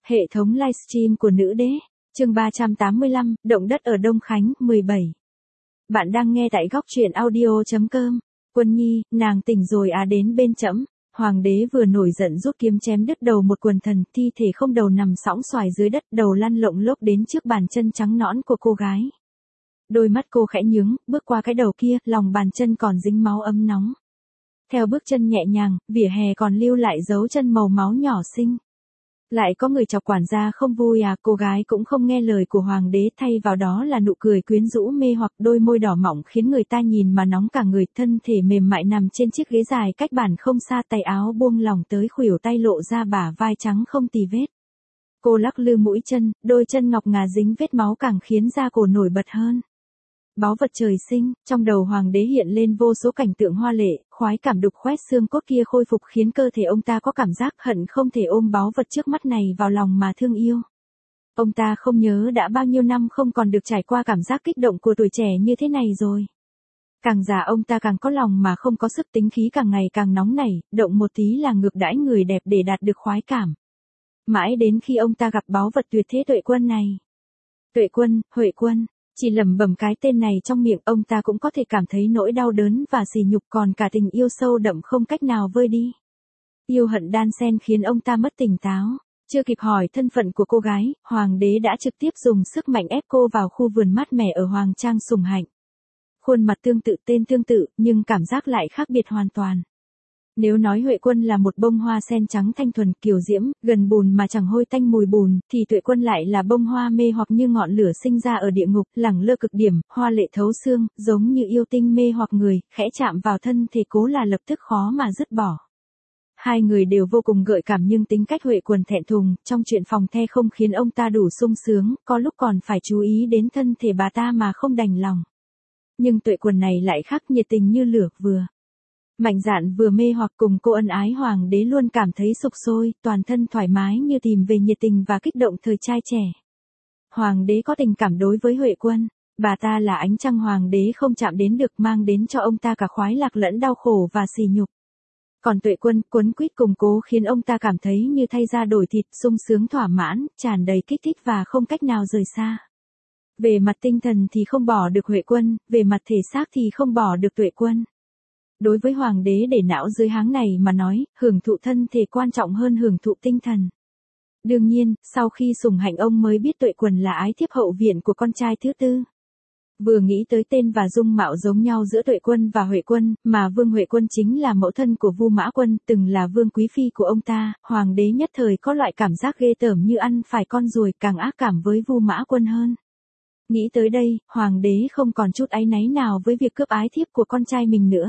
Hệ thống livestream của nữ đế, chương 385, động đất ở Đông Khánh, 17. Bạn đang nghe tại góc truyện audio.com. Quân Nhi, nàng tỉnh rồi à, đến bên trẫm. Hoàng đế vừa nổi giận rút kiếm chém đứt đầu một quần thần, thi thể không đầu nằm sõng xoài dưới đất, đầu lăn lộn lốc đến trước bàn chân trắng nõn của cô gái. Đôi mắt cô khẽ nhướng, bước qua cái đầu kia, lòng bàn chân còn dính máu ấm nóng. Theo bước chân nhẹ nhàng, vỉa hè còn lưu lại dấu chân màu máu nhỏ xinh. Lại có người chọc quản gia không vui à, cô gái cũng không nghe lời của hoàng đế, thay vào đó là nụ cười quyến rũ mê hoặc, đôi môi đỏ mọng khiến người ta nhìn mà nóng cả người, thân thể mềm mại nằm trên chiếc ghế dài cách bàn không xa, tay áo buông lỏng tới khuỷu tay lộ ra bả vai trắng không tì vết. Cô lắc lư mũi chân, đôi chân ngọc ngà dính vết máu càng khiến da cổ nổi bật hơn. Báu vật trời sinh, trong đầu hoàng đế hiện lên vô số cảnh tượng hoa lệ, khoái cảm đục khoét xương cốt kia khôi phục khiến cơ thể ông ta có cảm giác hận không thể ôm báu vật trước mắt này vào lòng mà thương yêu. Ông ta không nhớ đã bao nhiêu năm không còn được trải qua cảm giác kích động của tuổi trẻ như thế này rồi. Càng già ông ta càng có lòng mà không có sức, tính khí càng ngày càng nóng nảy, động một tí là ngược đãi người đẹp để đạt được khoái cảm. Mãi đến khi ông ta gặp báu vật tuyệt thế Tuệ Quân này. Tuệ Quân, Huệ Quân. Chỉ lẩm bẩm cái tên này trong miệng, ông ta cũng có thể cảm thấy nỗi đau đớn và sỉ nhục, còn cả tình yêu sâu đậm không cách nào vơi đi. Yêu hận đan xen khiến ông ta mất tỉnh táo. Chưa kịp hỏi thân phận của cô gái, hoàng đế đã trực tiếp dùng sức mạnh ép cô vào khu vườn mát mẻ ở Hoàng Trang Sùng Hạnh. Khuôn mặt tương tự, tên tương tự, nhưng cảm giác lại khác biệt hoàn toàn. Nếu nói Huệ Quân là một bông hoa sen trắng thanh thuần, kiều diễm, gần bùn mà chẳng hôi tanh mùi bùn, thì Tuệ Quân lại là bông hoa mê hoặc như ngọn lửa sinh ra ở địa ngục, lẳng lơ cực điểm, hoa lệ thấu xương, giống như yêu tinh mê hoặc người, khẽ chạm vào thân thể cố là lập tức khó mà dứt bỏ. Hai người đều vô cùng gợi cảm, nhưng tính cách Huệ Quân thẹn thùng, trong chuyện phòng the không khiến ông ta đủ sung sướng, có lúc còn phải chú ý đến thân thể bà ta mà không đành lòng. Nhưng Tuệ Quân này lại khác, nhiệt tình như lửa, vừa mạnh dạn vừa mê hoặc, cùng cô ân ái hoàng đế luôn cảm thấy sục sôi, toàn thân thoải mái như tìm về nhiệt tình và kích động thời trai trẻ. Hoàng đế có tình cảm đối với Huệ Quân, bà ta là ánh trăng hoàng đế không chạm đến được, mang đến cho ông ta cả khoái lạc lẫn đau khổ và sỉ nhục. Còn Tuệ Quân quấn quýt cùng cố khiến ông ta cảm thấy như thay da đổi thịt, sung sướng thỏa mãn, tràn đầy kích thích và không cách nào rời xa. Về mặt tinh thần thì không bỏ được Huệ Quân, về mặt thể xác thì không bỏ được Tuệ Quân. Đối với hoàng đế để não dưới háng này mà nói, hưởng thụ thân thể quan trọng hơn hưởng thụ tinh thần. Đương nhiên, sau khi Sùng Hạnh ông mới biết Tuệ Quân là ái thiếp hậu viện của con trai thứ tư. Vừa nghĩ tới tên và dung mạo giống nhau giữa Tuệ Quân và Huệ Quân, mà Vương Huệ Quân chính là mẫu thân của Vu Mã Quân, từng là vương quý phi của ông ta, hoàng đế nhất thời có loại cảm giác ghê tởm như ăn phải con ruồi, càng ác cảm với Vu Mã Quân hơn. Nghĩ tới đây, hoàng đế không còn chút áy náy nào với việc cướp ái thiếp của con trai mình nữa.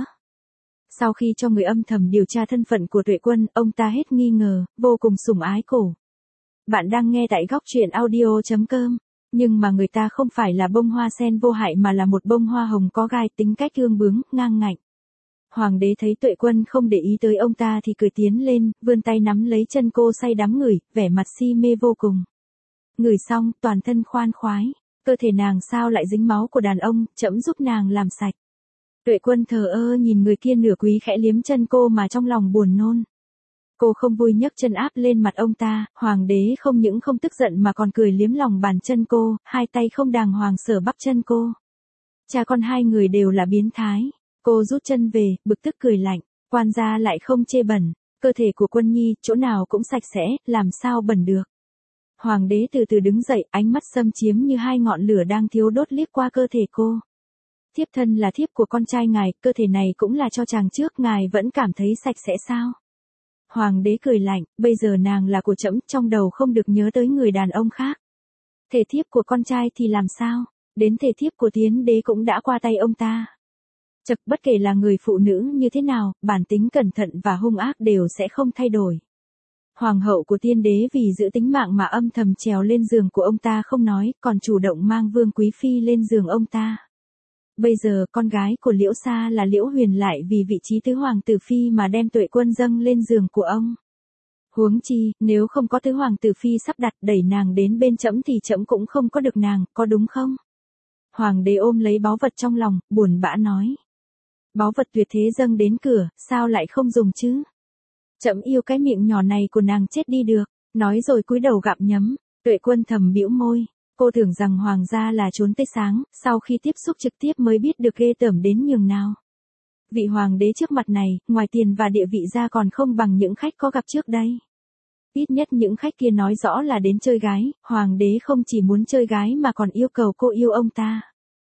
Sau khi cho người âm thầm điều tra thân phận của Tuệ Quân, ông ta hết nghi ngờ, vô cùng sủng ái cổ. Bạn đang nghe tại góc truyện audio.com. Nhưng mà người ta không phải là bông hoa sen vô hại mà là một bông hoa hồng có gai, tính cách ương bướng, ngang ngạnh. Hoàng đế thấy Tuệ Quân không để ý tới ông ta thì cười tiến lên, vươn tay nắm lấy chân cô say đắm ngửi, vẻ mặt si mê vô cùng. Ngửi xong, toàn thân khoan khoái, cơ thể nàng sao lại dính máu của đàn ông, trẫm giúp nàng làm sạch. Tuệ Quân thờ ơ nhìn người kia nửa quý khẽ liếm chân cô mà trong lòng buồn nôn. Cô không vui nhấc chân áp lên mặt ông ta, hoàng đế không những không tức giận mà còn cười liếm lòng bàn chân cô, hai tay không đàng hoàng sờ bắp chân cô. Cha con hai người đều là biến thái. Cô rút chân về, bực tức cười lạnh, quan gia lại không chê bẩn, cơ thể của Quân Nhi chỗ nào cũng sạch sẽ, làm sao bẩn được. Hoàng đế từ từ đứng dậy, ánh mắt xâm chiếm như hai ngọn lửa đang thiêu đốt liếc qua cơ thể cô. Thiếp thân là thiếp của con trai ngài, cơ thể này cũng là cho chàng trước, ngài vẫn cảm thấy sạch sẽ sao? Hoàng đế cười lạnh, bây giờ nàng là của trẫm, trong đầu không được nhớ tới người đàn ông khác. Thể thiếp của con trai thì làm sao? Đến thể thiếp của Tiến đế cũng đã qua tay ông ta. Chật, bất kể là người phụ nữ như thế nào, bản tính cẩn thận và hung ác đều sẽ không thay đổi. Hoàng hậu của Tiên đế vì giữ tính mạng mà âm thầm trèo lên giường của ông ta không nói, còn chủ động mang Vương quý phi lên giường ông ta. Bây giờ con gái của Liễu Sa là Liễu Huyền lại vì vị trí tứ hoàng tử phi mà đem Tuệ Quân dâng lên giường của ông. Huống chi, nếu không có tứ hoàng tử phi sắp đặt đẩy nàng đến bên trẫm thì trẫm cũng không có được nàng, có đúng không? Hoàng đế ôm lấy báu vật trong lòng, buồn bã nói. Báu vật tuyệt thế dâng đến cửa, sao lại không dùng chứ? Trẫm yêu cái miệng nhỏ này của nàng chết đi được. Nói rồi cúi đầu gặm nhấm, Tuệ Quân thầm bĩu môi. Cô tưởng rằng hoàng gia là chốn tươi sáng, sau khi tiếp xúc trực tiếp mới biết được ghê tởm đến nhường nào. Vị hoàng đế trước mặt này, ngoài tiền và địa vị ra còn không bằng những khách có gặp trước đây. Ít nhất những khách kia nói rõ là đến chơi gái, hoàng đế không chỉ muốn chơi gái mà còn yêu cầu cô yêu ông ta.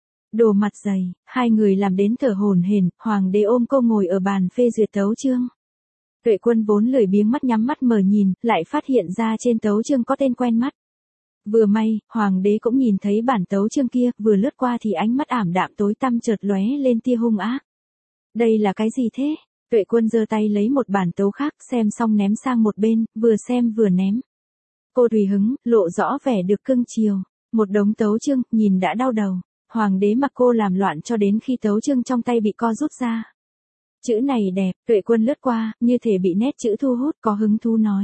Đồ mặt dày, hai người làm đến thở hổn hển, hoàng đế ôm cô ngồi ở bàn phê duyệt tấu chương. Tuệ Quân vốn lười biếng mắt nhắm mắt mở nhìn, lại phát hiện ra trên tấu chương có tên quen mắt. Vừa may, hoàng đế cũng nhìn thấy bản tấu chương kia, vừa lướt qua thì ánh mắt ảm đạm tối tăm chợt lóe lên tia hung ác. Đây là cái gì thế? Tuệ Quân giơ tay lấy một bản tấu khác, xem xong ném sang một bên, vừa xem vừa ném. Cô tùy hứng, lộ rõ vẻ được cưng chiều. Một đống tấu chương, nhìn đã đau đầu. Hoàng đế mặc cô làm loạn cho đến khi tấu chương trong tay bị co rút ra. Chữ này đẹp, Tuệ Quân lướt qua, như thể bị nét chữ thu hút, có hứng thú nói.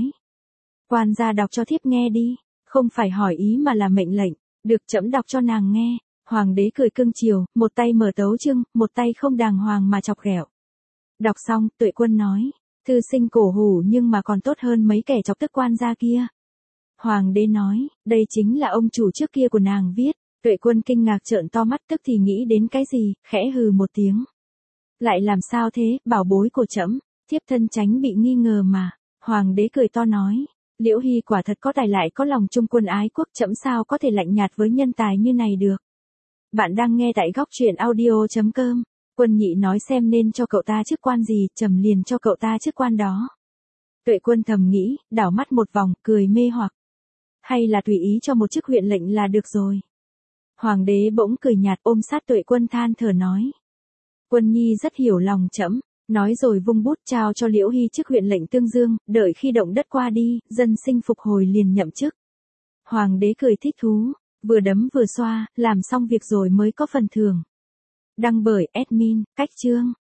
Quan gia đọc cho thiếp nghe đi, không phải hỏi ý mà là mệnh lệnh, được trẫm đọc cho nàng nghe. Hoàng đế cười cưng chiều, một tay mở tấu chương, một tay không đàng hoàng mà chọc ghẹo. Đọc xong, Tuệ Quân nói, thư sinh cổ hủ nhưng mà còn tốt hơn mấy kẻ chọc tức quan gia kia. Hoàng đế nói, đây chính là ông chủ trước kia của nàng viết. Tuệ Quân kinh ngạc trợn to mắt, tức thì nghĩ đến cái gì, khẽ hừ một tiếng. Lại làm sao thế, bảo bối của trẫm, thiếp thân tránh bị nghi ngờ mà. Hoàng đế cười to nói, Liễu Hy quả thật có tài lại có lòng trung quân ái quốc, trẫm sao có thể lạnh nhạt với nhân tài như này được. Bạn đang nghe tại góc truyện audio.com. Quân Nhị nói xem nên cho cậu ta chức quan gì, trẫm liền cho cậu ta chức quan đó. Tuệ Quân thầm nghĩ, đảo mắt một vòng, cười mê hoặc. Hay là tùy ý cho một chức huyện lệnh là được rồi. Hoàng đế bỗng cười nhạt ôm sát Tuệ Quân than thở nói. Quân Nhi rất hiểu lòng trẫm, nói rồi vung bút trao cho Liễu Hy chức huyện lệnh Tương Dương, đợi khi động đất qua đi, dân sinh phục hồi liền nhậm chức. Hoàng đế cười thích thú, vừa đấm vừa xoa, làm xong việc rồi mới có phần thưởng. Đăng bởi admin, Cách Chương.